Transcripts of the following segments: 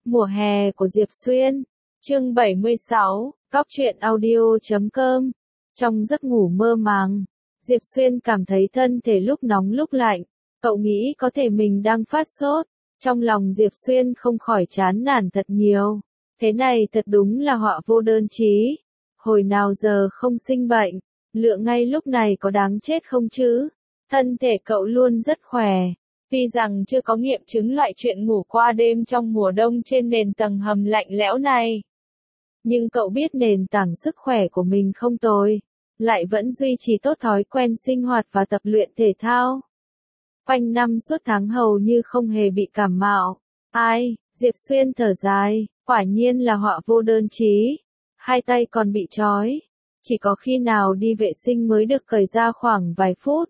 Mùa hè của Diệp Xuyên. Chương 76, Cóc truyện audio.com. Trong giấc ngủ mơ màng, Diệp Xuyên cảm thấy thân thể lúc nóng lúc lạnh. Cậu nghĩ có thể mình đang phát sốt. Trong lòng Diệp Xuyên không khỏi chán nản thật nhiều. Thế này thật đúng là họa vô đơn chí. Hồi nào giờ không sinh bệnh, liệu ngay lúc này có đáng chết không chứ? Thân thể cậu luôn rất khỏe. Tuy rằng chưa có nghiệm chứng loại chuyện ngủ qua đêm trong mùa đông trên nền tầng hầm lạnh lẽo này. Nhưng cậu biết nền tảng sức khỏe của mình không tồi, lại vẫn duy trì tốt thói quen sinh hoạt và tập luyện thể thao. Quanh năm suốt tháng hầu như không hề bị cảm mạo. Ai, Diệp Xuyên thở dài, quả nhiên là họa vô đơn chí. Hai tay còn bị trói, chỉ có khi nào đi vệ sinh mới được cởi ra khoảng vài phút.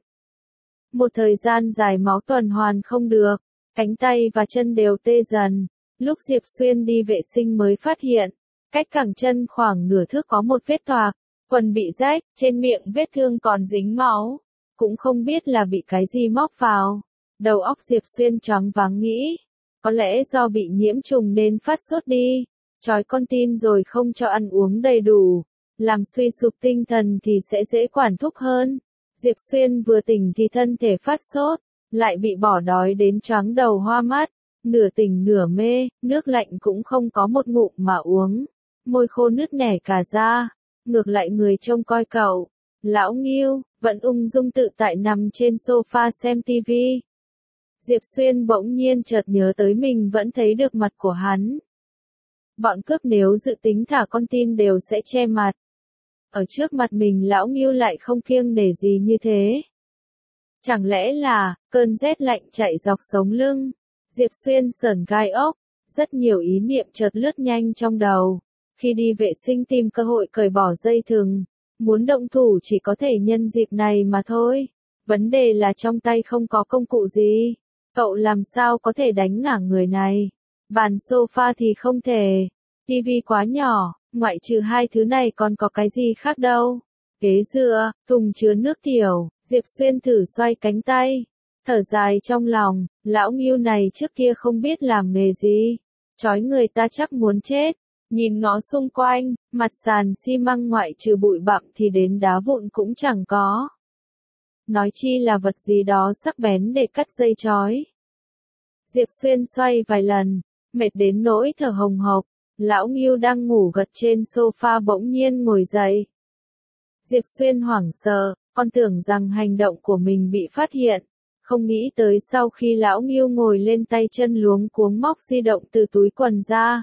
Một thời gian dài máu tuần hoàn không được, cánh tay và chân đều tê dần. Lúc Diệp Xuyên đi vệ sinh mới phát hiện, cách cẳng chân khoảng nửa thước có một vết toạc, quần bị rách, trên miệng vết thương còn dính máu. Cũng không biết là bị cái gì móc vào. Đầu óc Diệp Xuyên choáng váng nghĩ, có lẽ do bị nhiễm trùng nên phát sốt đi. Trói con tin rồi không cho ăn uống đầy đủ, làm suy sụp tinh thần thì sẽ dễ quản thúc hơn. Diệp Xuyên vừa tỉnh thì thân thể phát sốt, lại bị bỏ đói đến choáng đầu hoa mắt, nửa tỉnh nửa mê, nước lạnh cũng không có một ngụm mà uống, môi khô nứt nẻ cả da. Ngược lại người trông coi cậu, lão Ngưu, vẫn ung dung tự tại nằm trên sofa xem tivi. Diệp Xuyên bỗng nhiên chợt nhớ tới mình vẫn thấy được mặt của hắn. Bọn cướp nếu dự tính thả con tin đều sẽ che mặt. Ở trước mặt mình lão Ngưu lại không kiêng nể gì như thế. Chẳng lẽ là, cơn rét lạnh chạy dọc sống lưng. Diệp Xuyên sởn gai ốc, rất nhiều ý niệm chợt lướt nhanh trong đầu. Khi đi vệ sinh tìm cơ hội cởi bỏ dây thừng, muốn động thủ chỉ có thể nhân dịp này mà thôi. Vấn đề là trong tay không có công cụ gì. Cậu làm sao có thể đánh ngã người này? Bàn sofa thì không thể. Tivi quá nhỏ, ngoại trừ hai thứ này còn có cái gì khác đâu. Ghế dựa, thùng chứa nước tiểu, Diệp Xuyên thử xoay cánh tay. Thở dài trong lòng, lão Ngưu này trước kia không biết làm nghề gì. Chói người ta chắc muốn chết. Nhìn ngó xung quanh, mặt sàn xi măng ngoại trừ bụi bặm thì đến đá vụn cũng chẳng có. Nói chi là vật gì đó sắc bén để cắt dây chói. Diệp Xuyên xoay vài lần, mệt đến nỗi thở hồng hộc. Lão Ngưu đang ngủ gật trên sofa bỗng nhiên ngồi dậy. Diệp Xuyên hoảng sợ, con tưởng rằng hành động của mình bị phát hiện. Không nghĩ tới sau khi lão Ngưu ngồi lên tay chân luống cuống móc di động từ túi quần ra.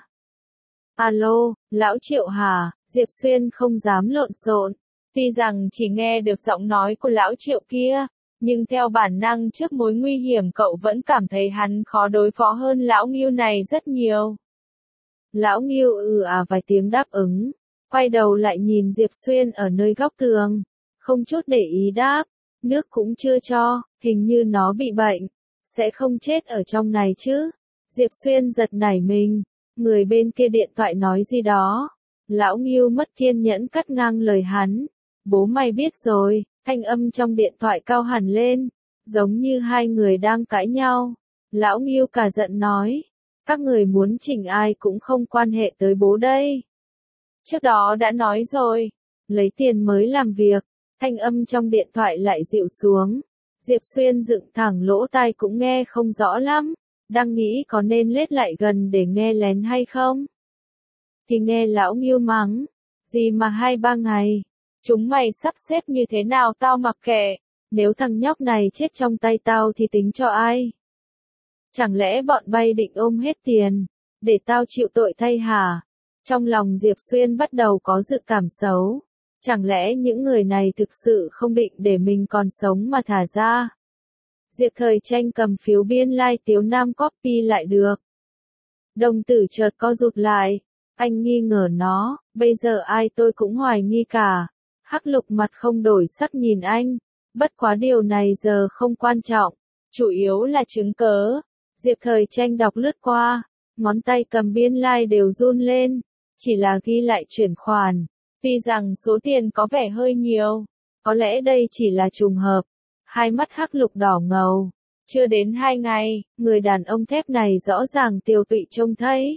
Alo, lão Triệu hả? Diệp Xuyên không dám lộn xộn. Tuy rằng chỉ nghe được giọng nói của lão Triệu kia, nhưng theo bản năng trước mối nguy hiểm cậu vẫn cảm thấy hắn khó đối phó hơn lão Ngưu này rất nhiều. Lão Ngưu vài tiếng đáp ứng, quay đầu lại nhìn Diệp Xuyên ở nơi góc tường, không chút để ý đáp, nước cũng chưa cho, hình như nó bị bệnh, sẽ không chết ở trong này chứ. Diệp Xuyên giật nảy mình, người bên kia điện thoại nói gì đó. Lão Ngưu mất kiên nhẫn cắt ngang lời hắn, bố mày biết rồi, thanh âm trong điện thoại cao hẳn lên, giống như hai người đang cãi nhau. Lão Ngưu cả giận nói, các người muốn chỉnh ai cũng không quan hệ tới bố đây. Trước đó đã nói rồi, lấy tiền mới làm việc. Thanh âm trong điện thoại lại dịu xuống. Diệp Xuyên dựng thẳng lỗ tai cũng nghe không rõ lắm, đang nghĩ có nên lết lại gần để nghe lén hay không. Thì nghe lão Ngưu mắng, gì mà 2-3 ngày, chúng mày sắp xếp như thế nào tao mặc kệ, nếu thằng nhóc này chết trong tay tao thì tính cho ai? Chẳng lẽ bọn bay định ôm hết tiền, để tao chịu tội thay hả? Trong lòng Diệp Xuyên bắt đầu có dự cảm xấu. Chẳng lẽ những người này thực sự không định để mình còn sống mà thả ra? Diệp Thời Tranh cầm phiếu biên lai Tiếu Nam copy lại được. Đồng tử chợt co rụt lại. Anh nghi ngờ nó, bây giờ ai tôi cũng hoài nghi cả. Hắc Lục mặt không đổi sắc nhìn anh. Bất quá điều này giờ không quan trọng. Chủ yếu là chứng cớ. Diệp Thời Tranh đọc lướt qua. Ngón tay cầm biên lai đều run lên. Chỉ là ghi lại chuyển khoản. Tuy rằng số tiền có vẻ hơi nhiều, có lẽ đây chỉ là trùng hợp. Hai mắt Hắc Lục đỏ ngầu. Chưa đến 2 ngày, người đàn ông thép này rõ ràng tiều tụy trông thấy.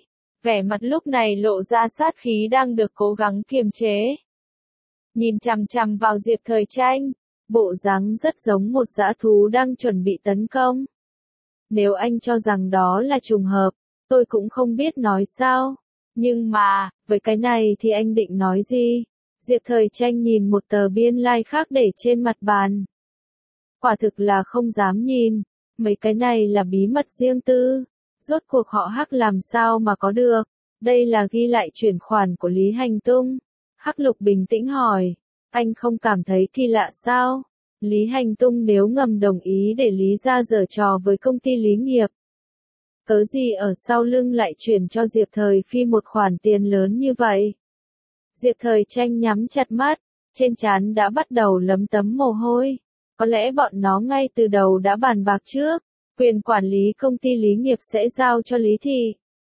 vẻ mặt lúc này lộ ra sát khí đang được cố gắng kiềm chế. Nhìn chằm chằm vào Diệp Thời Tranh, bộ dáng rất giống một dã thú đang chuẩn bị tấn công. Nếu anh cho rằng đó là trùng hợp, tôi cũng không biết nói sao. Nhưng mà, với cái này thì anh định nói gì? Diệp Thời Tranh nhìn một tờ biên lai like khác để trên mặt bàn. Quả thực là không dám nhìn, mấy cái này là bí mật riêng tư. Rốt cuộc họ Hắc làm sao mà có được? Đây là ghi lại chuyển khoản của Lý Hành Tung. Hắc Lục bình tĩnh hỏi, anh không cảm thấy kỳ lạ sao? Lý Hành Tung nếu ngầm đồng ý để Lý gia giở trò với công ty Lý Nghiệp. Cớ gì ở sau lưng lại chuyển cho Diệp Thời Phi một khoản tiền lớn như vậy? Diệp Thời Tranh nhắm chặt mắt, trên trán đã bắt đầu lấm tấm mồ hôi. Có lẽ bọn nó ngay từ đầu đã bàn bạc trước, quyền quản lý công ty Lý Nghiệp sẽ giao cho Lý Thị.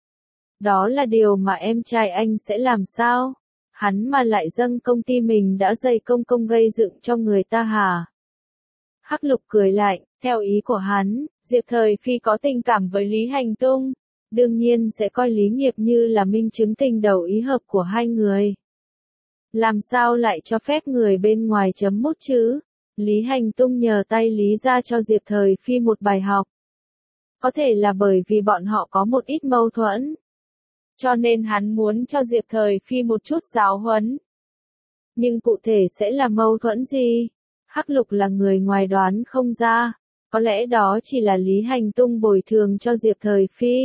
Đó là điều mà em trai anh sẽ làm sao? Hắn mà lại dâng công ty mình đã dày công gây dựng cho người ta hả? Hắc Lục cười lạnh, theo ý của hắn, Diệp Thời Phi có tình cảm với Lý Hành Tung, đương nhiên sẽ coi Lý Nghiệp như là minh chứng tình đầu ý hợp của hai người. Làm sao lại cho phép người bên ngoài chấm mút chứ? Lý Hành Tung nhờ tay Lý ra cho Diệp Thời Phi một bài học. Có thể là bởi vì bọn họ có một ít mâu thuẫn. Cho nên hắn muốn cho Diệp Thời Phi một chút giáo huấn. Nhưng cụ thể sẽ là mâu thuẫn gì? Hắc Lục là người ngoài đoán không ra. Có lẽ đó chỉ là Lý Hành Tung bồi thường cho Diệp Thời Phi.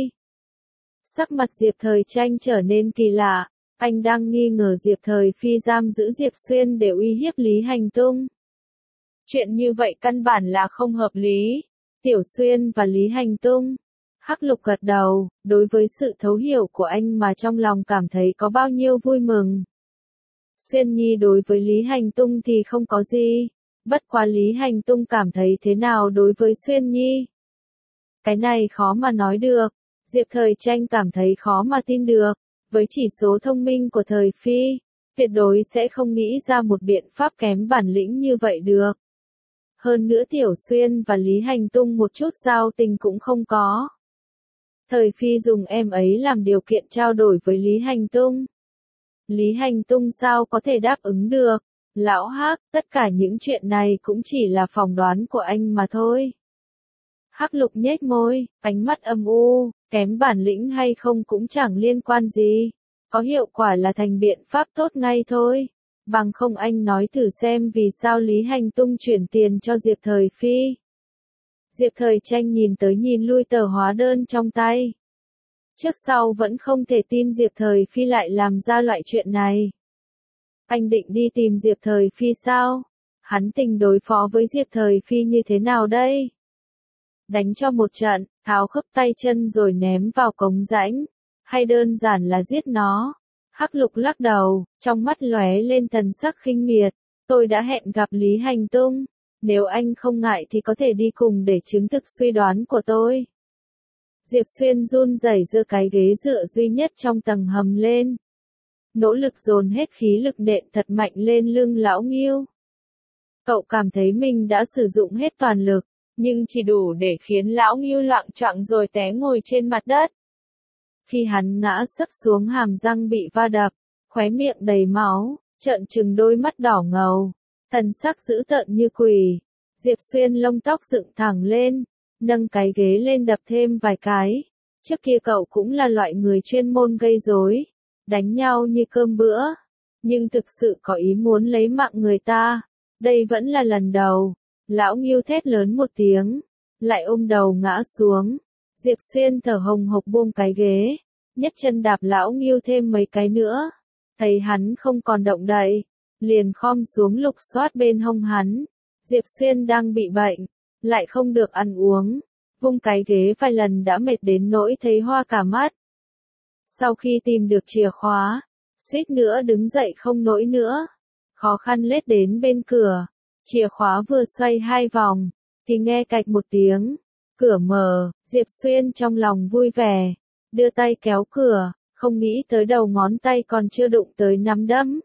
Sắc mặt Diệp Thời Tranh trở nên kỳ lạ. Anh đang nghi ngờ Diệp Thời Phi giam giữ Diệp Xuyên để uy hiếp Lý Hành Tung. Chuyện như vậy căn bản là không hợp lý. Tiểu Xuyên và Lý Hành Tung. Hắc Lục gật đầu, đối với sự thấu hiểu của anh mà trong lòng cảm thấy có bao nhiêu vui mừng. Xuyên Nhi đối với Lý Hành Tung thì không có gì. Bất quá Lý Hành Tung cảm thấy thế nào đối với Xuyên Nhi? Cái này khó mà nói được. Diệp Thời Tranh cảm thấy khó mà tin được. Với chỉ số thông minh của Thời Phi, tuyệt đối sẽ không nghĩ ra một biện pháp kém bản lĩnh như vậy được. Hơn nữa Tiểu Xuyên và Lý Hành Tung một chút giao tình cũng không có. Thời Phi dùng em ấy làm điều kiện trao đổi với Lý Hành Tung. Lý Hành Tung sao có thể đáp ứng được? Lão Hắc, tất cả những chuyện này cũng chỉ là phỏng đoán của anh mà thôi. Hắc Lục nhếch môi, ánh mắt âm u, kém bản lĩnh hay không cũng chẳng liên quan gì. Có hiệu quả là thành biện pháp tốt ngay thôi. Bằng không anh nói thử xem vì sao Lý Hành Tung chuyển tiền cho Diệp Thời Phi. Diệp Thời Tranh nhìn tới nhìn lui tờ hóa đơn trong tay. Trước sau vẫn không thể tin Diệp Thời Phi lại làm ra loại chuyện này. Anh định đi tìm Diệp Thời Phi sao? Hắn tình đối phó với Diệp Thời Phi như thế nào đây? Đánh cho một trận, tháo khớp tay chân rồi ném vào cống rãnh, hay đơn giản là giết nó? Hắc Lục lắc đầu, trong mắt lóe lên thần sắc khinh miệt. Tôi đã hẹn gặp Lý Hành Tung, nếu anh không ngại thì có thể đi cùng để chứng thực suy đoán của tôi. Diệp Xuyên run rẩy giơ cái ghế dựa duy nhất trong tầng hầm lên. Nỗ lực dồn hết khí lực nện thật mạnh lên lưng lão Ngưu. Cậu cảm thấy mình đã sử dụng hết toàn lực, nhưng chỉ đủ để khiến lão Ngưu loạng choạng rồi té ngồi trên mặt đất. Khi hắn ngã sấp xuống hàm răng bị va đập, khóe miệng đầy máu, trợn trừng đôi mắt đỏ ngầu, thần sắc dữ tợn như quỷ. Diệp Xuyên lông tóc dựng thẳng lên, nâng cái ghế lên đập thêm vài cái. Trước kia cậu cũng là loại người chuyên môn gây rối, đánh nhau như cơm bữa, nhưng thực sự có ý muốn lấy mạng người ta, đây vẫn là lần đầu. Lão Ngưu thét lớn một tiếng, lại ôm đầu ngã xuống. Diệp Xuyên thở hồng hộc buông cái ghế, nhấc chân đạp lão Ngưu thêm mấy cái nữa. Thấy hắn không còn động đậy, liền khom xuống lục soát bên hông hắn. Diệp Xuyên đang bị bệnh, lại không được ăn uống, vung cái ghế vài lần đã mệt đến nỗi thấy hoa cả mắt. Sau khi tìm được chìa khóa, suýt nữa đứng dậy không nổi nữa. Khó khăn lết đến bên cửa, chìa khóa vừa xoay 2 vòng, thì nghe cạch một tiếng. Cửa mở, Diệp Xuyên trong lòng vui vẻ, đưa tay kéo cửa, không nghĩ tới đầu ngón tay còn chưa đụng tới nắm đấm.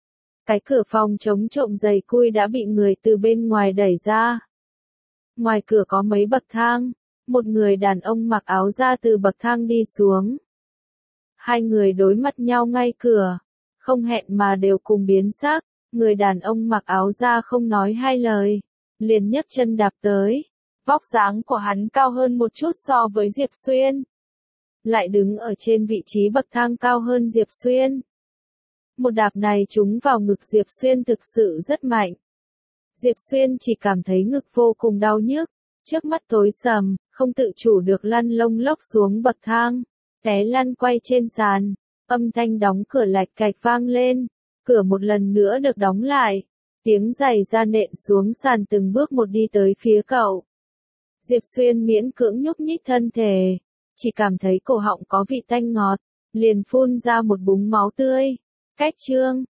Cái cửa phòng chống trộm dày cui đã bị người từ bên ngoài đẩy ra. Ngoài cửa có mấy bậc thang, một người đàn ông mặc áo da từ bậc thang đi xuống. Hai người đối mặt nhau ngay cửa, không hẹn mà đều cùng biến sắc, người đàn ông mặc áo da không nói hai lời, liền nhấc chân đạp tới. Vóc dáng của hắn cao hơn một chút so với Diệp Xuyên, lại đứng ở trên vị trí bậc thang cao hơn Diệp Xuyên. Một đạp này trúng vào ngực Diệp Xuyên thực sự rất mạnh. Diệp Xuyên chỉ cảm thấy ngực vô cùng đau nhức, trước mắt tối sầm, không tự chủ được lăn lông lốc xuống bậc thang, té lăn quay trên sàn, âm thanh đóng cửa lạch cạch vang lên, cửa một lần nữa được đóng lại, tiếng giày da nện xuống sàn từng bước một đi tới phía cậu. Diệp Xuyên miễn cưỡng nhúc nhích thân thể, chỉ cảm thấy cổ họng có vị tanh ngọt, liền phun ra một búng máu tươi. Cách chương